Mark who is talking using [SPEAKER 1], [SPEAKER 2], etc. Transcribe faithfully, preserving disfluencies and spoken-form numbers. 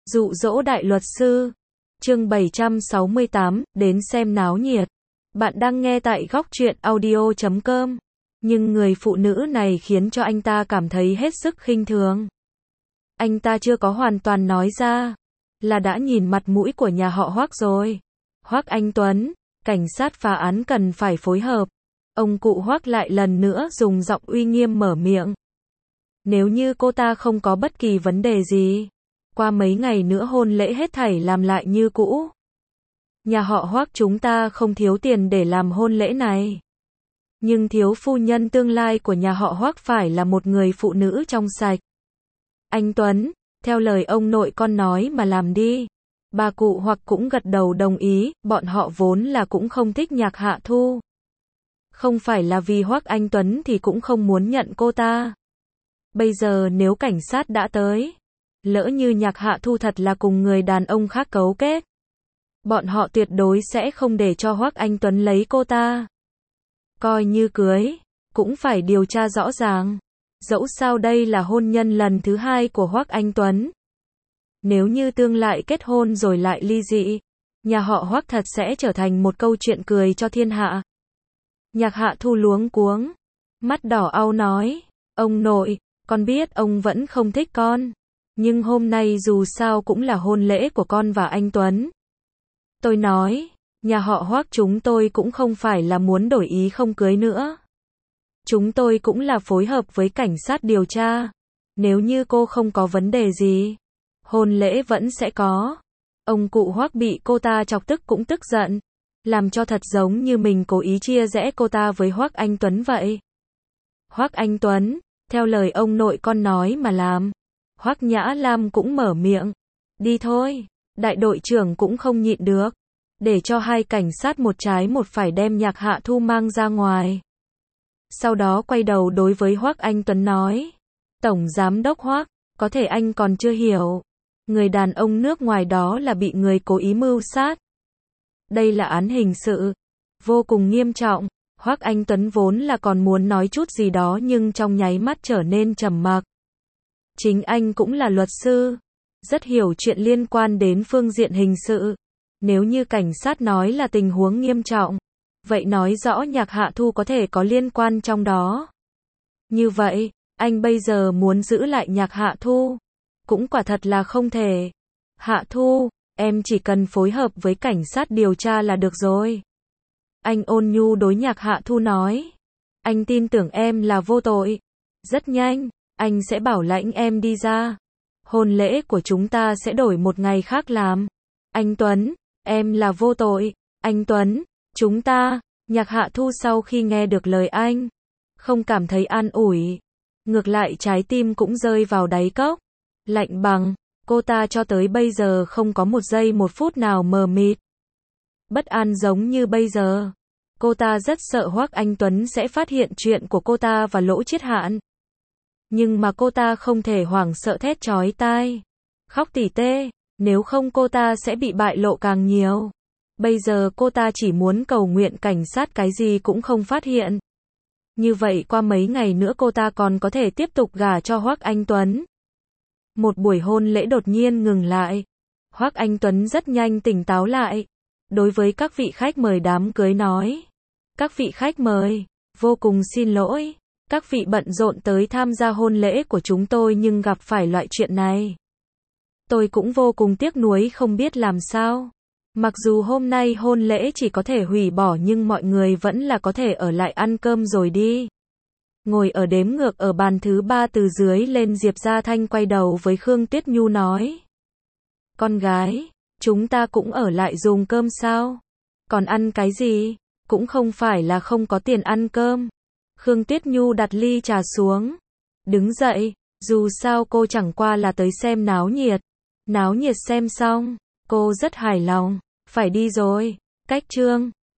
[SPEAKER 1] Dụ dỗ đại luật sư. Chương bảy trăm sáu mươi tám, đến xem náo nhiệt. Bạn đang nghe tại góc truyện audio chấm com. Nhưng người phụ nữ này khiến cho anh ta cảm thấy hết sức khinh thường. Anh ta chưa có hoàn toàn nói ra, là đã nhìn mặt mũi của nhà họ Hoắc rồi. Hoắc Anh Tuấn, cảnh sát phá án cần phải phối hợp. Ông cụ Hoắc lại lần nữa dùng giọng uy nghiêm mở miệng. Nếu như cô ta không có bất kỳ vấn đề gì, qua mấy ngày nữa hôn lễ hết thảy làm lại như cũ. Nhà họ Hoắc chúng ta không thiếu tiền để làm hôn lễ này. Nhưng thiếu phu nhân tương lai của nhà họ Hoắc phải là một người phụ nữ trong sạch. Anh Tuấn, theo lời ông nội con nói mà làm đi. Bà cụ Hoắc cũng gật đầu đồng ý, bọn họ vốn là cũng không thích Nhạc Hạ Thu. Không phải là vì Hoắc Anh Tuấn thì cũng không muốn nhận cô ta. Bây giờ nếu cảnh sát đã tới, lỡ như Nhạc Hạ Thu thật là cùng người đàn ông khác cấu kết, bọn họ tuyệt đối sẽ không để cho Hoắc Anh Tuấn lấy cô ta. Coi như cưới, cũng phải điều tra rõ ràng. Dẫu sao đây là hôn nhân lần thứ hai của Hoắc Anh Tuấn. Nếu như tương lại kết hôn rồi lại ly dị, nhà họ Hoắc thật sẽ trở thành một câu chuyện cười cho thiên hạ. Nhạc Hạ Thu luống cuống, mắt đỏ au nói, ông nội, con biết ông vẫn không thích con, nhưng hôm nay dù sao cũng là hôn lễ của con và anh Tuấn. Tôi nói, nhà họ Hoắc chúng tôi cũng không phải là muốn đổi ý không cưới nữa. Chúng tôi cũng là phối hợp với cảnh sát điều tra. Nếu như cô không có vấn đề gì, hôn lễ vẫn sẽ có. Ông cụ Hoắc bị cô ta chọc tức cũng tức giận, làm cho thật giống như mình cố ý chia rẽ cô ta với Hoắc Anh Tuấn vậy. Hoắc Anh Tuấn, theo lời ông nội con nói mà làm. Hoắc Nhã Lam cũng mở miệng. Đi thôi, đại đội trưởng cũng không nhịn được. Để cho hai cảnh sát một trái một phải đem Nhạc Hạ Thu mang ra ngoài. Sau đó quay đầu đối với Hoắc Anh Tuấn nói. Tổng giám đốc Hoắc, có thể anh còn chưa hiểu. Người đàn ông nước ngoài đó là bị người cố ý mưu sát. Đây là án hình sự, vô cùng nghiêm trọng. Hoắc Anh Tuấn vốn là còn muốn nói chút gì đó nhưng trong nháy mắt trở nên trầm mặc. Chính anh cũng là luật sư, rất hiểu chuyện liên quan đến phương diện hình sự. Nếu như cảnh sát nói là tình huống nghiêm trọng, vậy nói rõ Nhạc Hạ Thu có thể có liên quan trong đó. Như vậy, anh bây giờ muốn giữ lại Nhạc Hạ Thu, cũng quả thật là không thể. Hạ Thu, em chỉ cần phối hợp với cảnh sát điều tra là được rồi. Anh ôn nhu đối Nhạc Hạ Thu nói. Anh tin tưởng em là vô tội. Rất nhanh, anh sẽ bảo lãnh em đi ra. Hôn lễ của chúng ta sẽ đổi một ngày khác làm. Anh Tuấn, em là vô tội. Anh Tuấn, chúng ta. Nhạc Hạ Thu sau khi nghe được lời anh, không cảm thấy an ủi. Ngược lại trái tim cũng rơi vào đáy cốc. Lạnh bằng, cô ta cho tới bây giờ không có một giây một phút nào mờ mịt. Bất an giống như bây giờ. Cô ta rất sợ Hoắc Anh Tuấn sẽ phát hiện chuyện của cô ta và Lỗ Chiết Hạn. Nhưng mà cô ta không thể hoảng sợ thét chói tai. Khóc tỉ tê, nếu không cô ta sẽ bị bại lộ càng nhiều. Bây giờ cô ta chỉ muốn cầu nguyện cảnh sát cái gì cũng không phát hiện. Như vậy qua mấy ngày nữa cô ta còn có thể tiếp tục gả cho Hoắc Anh Tuấn. Một buổi hôn lễ đột nhiên ngừng lại. Hoắc Anh Tuấn rất nhanh tỉnh táo lại. Đối với các vị khách mời đám cưới nói. Các vị khách mời, vô cùng xin lỗi. Các vị bận rộn tới tham gia hôn lễ của chúng tôi nhưng gặp phải loại chuyện này. Tôi cũng vô cùng tiếc nuối không biết làm sao. Mặc dù hôm nay hôn lễ chỉ có thể hủy bỏ nhưng mọi người vẫn là có thể ở lại ăn cơm rồi đi. Ngồi ở đếm ngược ở bàn thứ ba từ dưới lên Diệp Gia Thanh quay đầu với Khương Tuyết Nhu nói. Con gái, chúng ta cũng ở lại dùng cơm sao? Còn ăn cái gì? Cũng không phải là không có tiền ăn cơm. Khương Tuyết Nhu đặt ly trà xuống. Đứng dậy, dù sao cô chẳng qua là tới xem náo nhiệt. Náo nhiệt xem xong, cô rất hài lòng. Phải đi rồi. Cách chương.